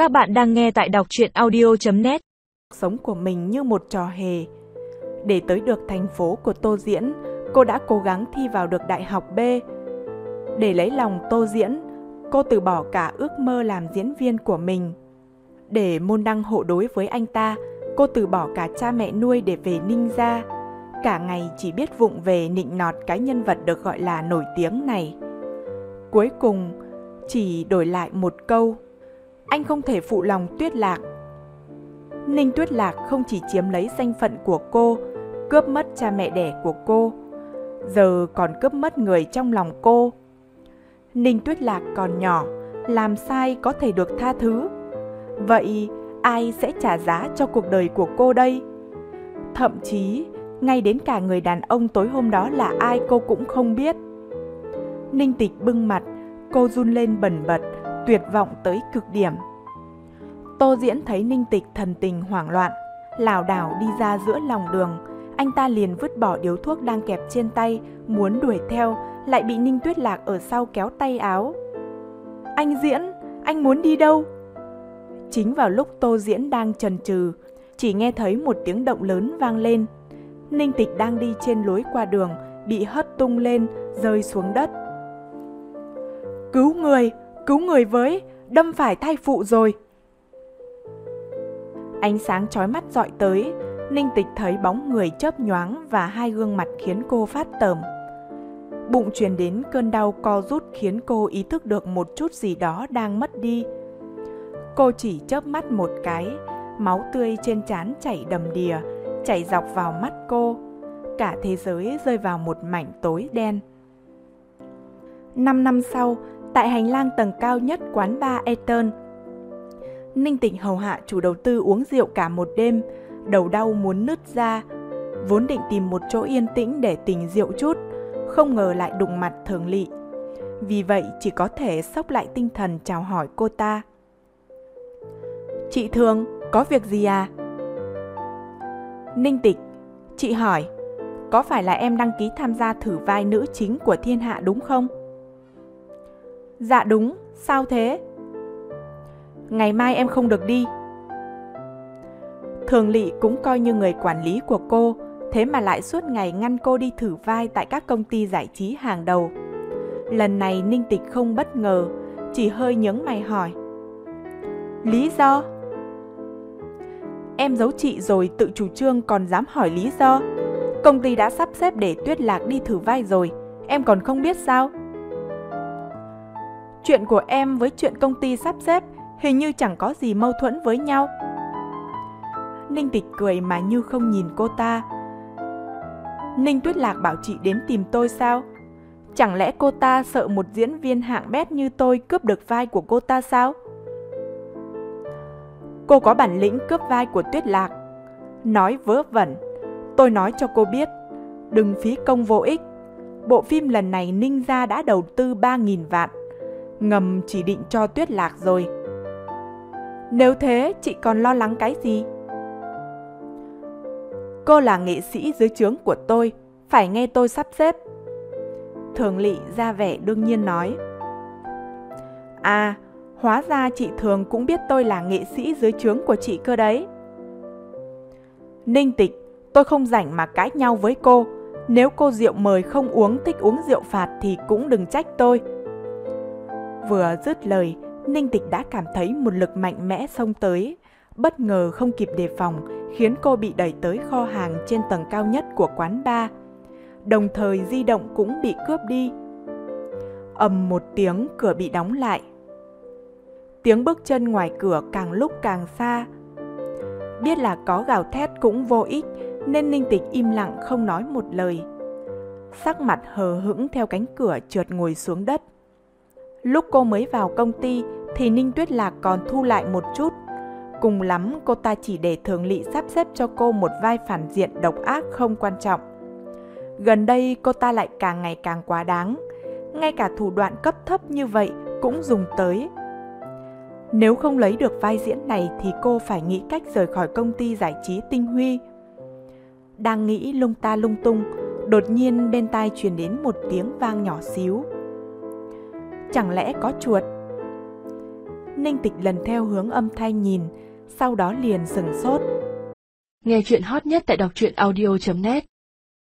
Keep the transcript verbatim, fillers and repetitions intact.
Các bạn đang nghe tại đọc truyện audio chấm net. Sống của mình như một trò hề. Để tới được thành phố của Tô Diễn, cô đã cố gắng thi vào được Đại học B. Để lấy lòng Tô Diễn, cô từ bỏ cả ước mơ làm diễn viên của mình. Để môn đăng hộ đối với anh ta, cô từ bỏ cả cha mẹ nuôi để về Ninh gia. Cả ngày chỉ biết vụng về nịnh nọt cái nhân vật được gọi là nổi tiếng này. Cuối cùng, chỉ đổi lại một câu: anh không thể phụ lòng Tuyết Lạc. Ninh Tuyết Lạc không chỉ chiếm lấy danh phận của cô, cướp mất cha mẹ đẻ của cô, giờ còn cướp mất người trong lòng cô. Ninh Tuyết Lạc còn nhỏ, làm sai có thể được tha thứ. Vậy ai sẽ trả giá cho cuộc đời của cô đây? Thậm chí, ngay đến cả người đàn ông tối hôm đó là ai cô cũng không biết. Ninh Tịch bưng mặt, cô run lên bần bật, tuyệt vọng tới cực điểm. Tô Diễn thấy Ninh Tịch thần tình hoảng loạn, lảo đảo đi ra giữa lòng đường. Anh ta liền vứt bỏ điếu thuốc đang kẹp trên tay, muốn đuổi theo, lại bị Ninh Tuyết Lạc ở sau kéo tay áo. Anh Diễn, anh muốn đi đâu? Chính vào lúc Tô Diễn đang chần chừ, chỉ nghe thấy một tiếng động lớn vang lên. Ninh Tịch đang đi trên lối qua đường, bị hất tung lên, rơi xuống đất. Cứu người, cứu người với, đâm phải thai phụ rồi. Ánh sáng chói mắt dọi tới, Ninh Tịch thấy bóng người chớp nhoáng và hai gương mặt khiến cô phát tởm. Bụng truyền đến cơn đau co rút khiến cô ý thức được một chút gì đó đang mất đi. Cô chỉ chớp mắt một cái, máu tươi trên trán chảy đầm đìa, chảy dọc vào mắt cô. Cả thế giới rơi vào một mảnh tối đen. Năm năm sau, tại hành lang tầng cao nhất quán bar Eton, Ninh Tịch hầu hạ chủ đầu tư uống rượu cả một đêm, đầu đau muốn nứt ra. Vốn định tìm một chỗ yên tĩnh để tỉnh rượu chút, không ngờ lại đụng mặt Thường Lị. Vì vậy chỉ có thể xốc lại tinh thần chào hỏi cô ta. Chị Thường, có việc gì à? Ninh Tịch, chị hỏi, có phải là em đăng ký tham gia thử vai nữ chính của Thiên Hạ đúng không? Dạ đúng, sao thế? Ngày mai em không được đi. Thường Lị cũng coi như người quản lý của cô, thế mà lại suốt ngày ngăn cô đi thử vai tại các công ty giải trí hàng đầu. Lần này Ninh Tịch không bất ngờ, chỉ hơi nhướng mày hỏi. Lý do? Em giấu chị rồi tự chủ trương còn dám hỏi lý do? Công ty đã sắp xếp để Tuyết Lạc đi thử vai rồi, em còn không biết sao? Chuyện của em với chuyện công ty sắp xếp hình như chẳng có gì mâu thuẫn với nhau. Ninh Tịch cười mà như không nhìn cô ta. Ninh Tuyết Lạc bảo chị đến tìm tôi sao? Chẳng lẽ cô ta sợ một diễn viên hạng bét như tôi cướp được vai của cô ta sao? Cô có bản lĩnh cướp vai của Tuyết Lạc. Nói vớ vẩn, tôi nói cho cô biết, đừng phí công vô ích. Bộ phim lần này Ninh gia đã đầu tư ba nghìn vạn, ngầm chỉ định cho Tuyết Lạc rồi. Nếu thế, chị còn lo lắng cái gì? Cô là nghệ sĩ dưới trướng của tôi, phải nghe tôi sắp xếp. Thường Lị ra vẻ đương nhiên nói. À, hóa ra chị Thường cũng biết tôi là nghệ sĩ dưới trướng của chị cơ đấy. Ninh Tịch, tôi không rảnh mà cãi nhau với cô. Nếu cô rượu mời không uống, thích uống rượu phạt thì cũng đừng trách tôi. Vừa dứt lời, Ninh Tịch đã cảm thấy một lực mạnh mẽ xông tới, bất ngờ không kịp đề phòng, khiến cô bị đẩy tới kho hàng trên tầng cao nhất của quán bar. Đồng thời di động cũng bị cướp đi. Ầm một tiếng, cửa bị đóng lại. Tiếng bước chân ngoài cửa càng lúc càng xa. Biết là có gào thét cũng vô ích, nên Ninh Tịch im lặng không nói một lời. Sắc mặt hờ hững theo cánh cửa trượt ngồi xuống đất. Lúc cô mới vào công ty thì Ninh Tuyết Lạc còn thu lại một chút. Cùng lắm cô ta chỉ để Thường Lị sắp xếp cho cô một vai phản diện độc ác không quan trọng. Gần đây cô ta lại càng ngày càng quá đáng, ngay cả thủ đoạn cấp thấp như vậy cũng dùng tới. Nếu không lấy được vai diễn này thì cô phải nghĩ cách rời khỏi công ty giải trí Tinh Huy. Đang nghĩ lung ta lung tung, đột nhiên bên tai truyền đến một tiếng vang nhỏ xíu. Chẳng lẽ có chuột? Ninh Tịch lần theo hướng âm thanh nhìn, sau đó liền sửng sốt. Nghe chuyện hot nhất tại đọc truyện audio chấm net